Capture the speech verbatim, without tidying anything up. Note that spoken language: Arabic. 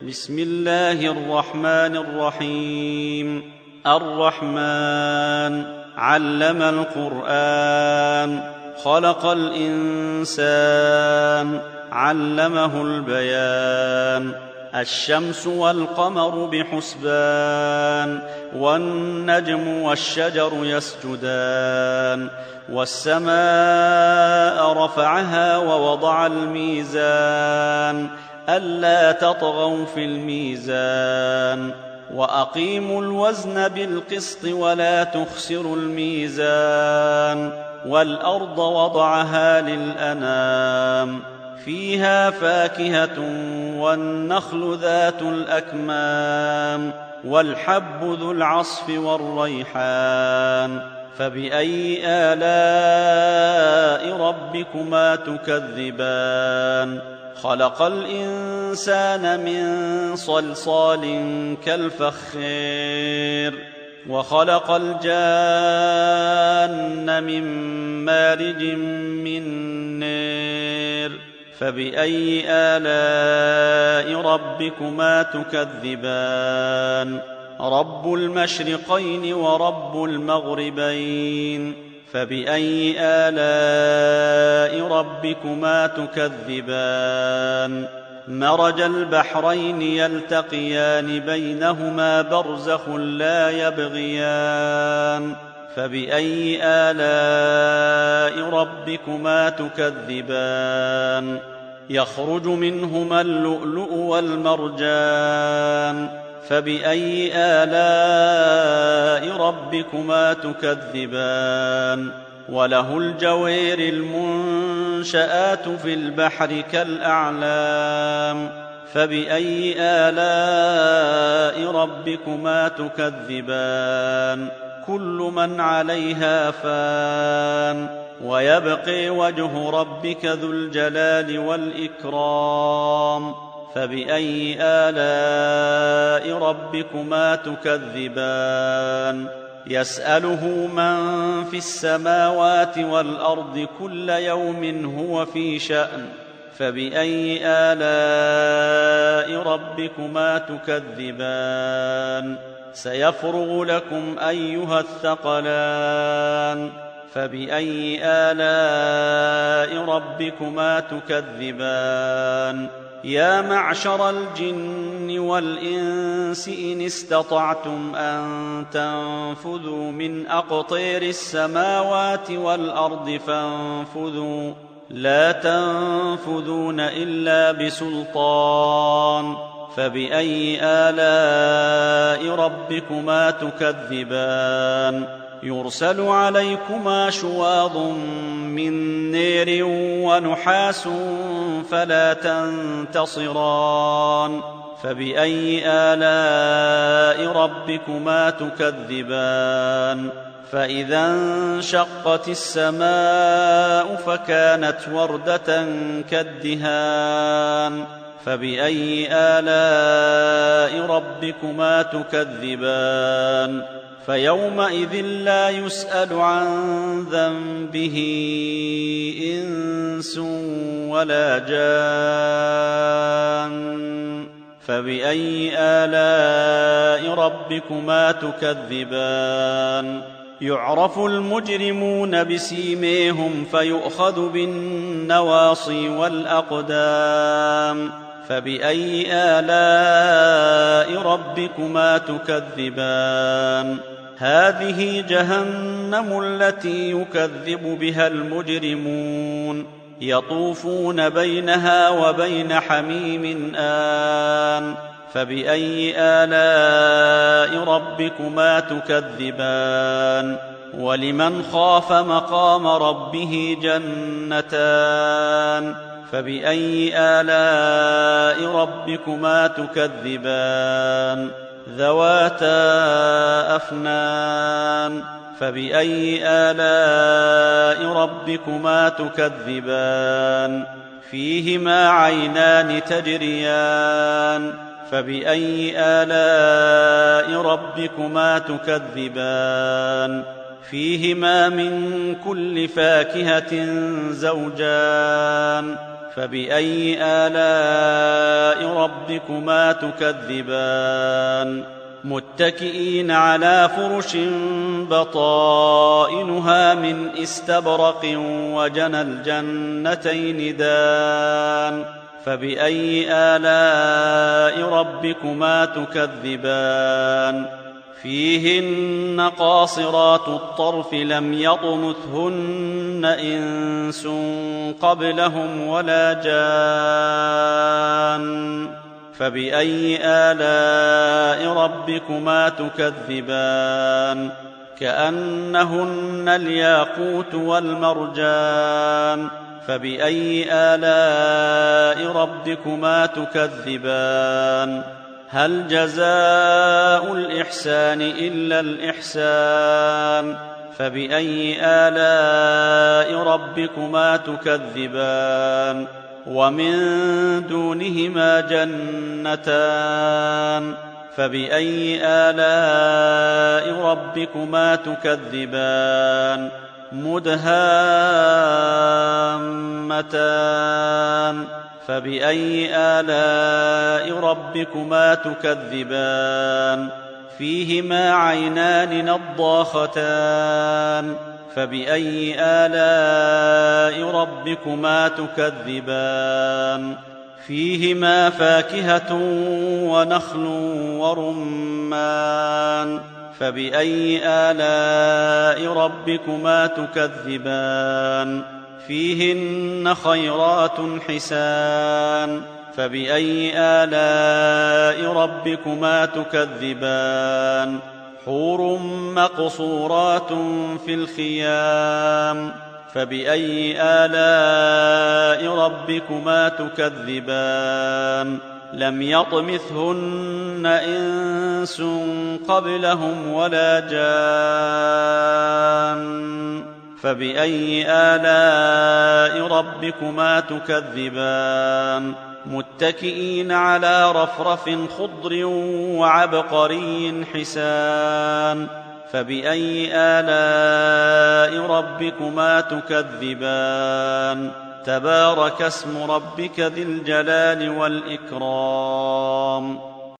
بسم الله الرحمن الرحيم. الرحمن علم القرآن، خلق الإنسان، علمه البيان. الشمس والقمر بحسبان، والنجم والشجر يسجدان. والسماء رفعها ووضع الميزان، ألا تطغوا في الميزان، وأقيموا الوزن بالقسط ولا تخسروا الميزان. والأرض وضعها للأنام، فيها فاكهة والنخل ذات الأكمام، والحب ذو العصف والريحان. فبأي آلاء ربكما تكذبان؟ خلق الإنسان من صلصال كالفخار، وخلق الجان من مارج من نار. فبأي آلاء ربكما تكذبان؟ رب المشرقين ورب المغربين. فبأي آلاء ربكما تكذبان؟ مرج البحرين يلتقيان، بينهما برزخ لا يبغيان. فبأي آلاء ربكما تكذبان؟ يخرج منهما اللؤلؤ والمرجان. فبأي آلاء ربكما تكذبان؟ وله الجوار المنشآت في البحر كالأعلام. فبأي آلاء ربكما تكذبان؟ كل من عليها فان، ويبقي وجه ربك ذو الجلال والإكرام. فبأي آلاء ربكما تكذبان؟ يسأله من في السماوات والأرض، كل يوم هو في شأن. فبأي آلاء ربكما تكذبان؟ سيفرغ لكم أيها الثقلان. فبأي آلاء ربكما تكذبان؟ يا معشر الجن والإنس إن استطعتم أن تنفذوا من أقطار السماوات والأرض فانفذوا، لا تنفذون إلا بسلطان. فبأي آلاء ربكما تكذبان؟ يرسل عليكما شواظ من نير ونحاس فلا تنتصران. فبأي آلاء ربكما تكذبان؟ فإذا انشقت السماء فكانت وردة كالدهان. فبأي آلاء ربكما تكذبان؟ فيومئذ لا يسأل عن ذنبه إنس ولا جان. فبأي آلاء ربكما تكذبان؟ يعرف المجرمون بسيميهم فيؤخذ بالنواصي والأقدام. فبأي آلاء ربكما تكذبان؟ هذه جهنم التي يكذب بها المجرمون، يطوفون بينها وبين حميم آن. فبأي آلاء ربكما تكذبان؟ ولمن خاف مقام ربه جنتان. فبأي آلاء ربكما تكذبان؟ ذواتا أفنان. فبأي آلاء ربكما تكذبان؟ فيهما عينان تجريان. فبأي آلاء ربكما تكذبان؟ فيهما من كل فاكهة زوجان. فبأي آلاء ربكما تكذبان متكئين على فرش بطائنها من استبرق وجنى الجنتين دان فبأي آلاء ربكما تكذبان فيهن قاصرات الطرف لم يطمثهن إنس قبلهم ولا جان فبأي آلاء ربكما تكذبان كأنهن الياقوت والمرجان فبأي آلاء ربكما تكذبان هل جزاء الإحسان إلا الإحسان فبأي آلاء ربكما تكذبان ومن دونهما جنتان فبأي آلاء ربكما تكذبان مدهامتان فبأي آلاء ربكما تكذبان فيهما عينان نضاختان فبأي آلاء ربكما تكذبان فيهما فاكهة ونخل ورمان فبأي آلاء ربكما تكذبان فيهن خيرات حسان فبأي آلاء ربكما تكذبان حور مقصورات في الخيام فبأي آلاء ربكما تكذبان لم يطمثهن إنس قبلهم ولا جان فبأي آلاء ربكما تكذبان متكئين على رفرف خضر وعبقري حسان فبأي آلاء ربكما تكذبان تبارك اسم ربك ذي الجلال والإكرام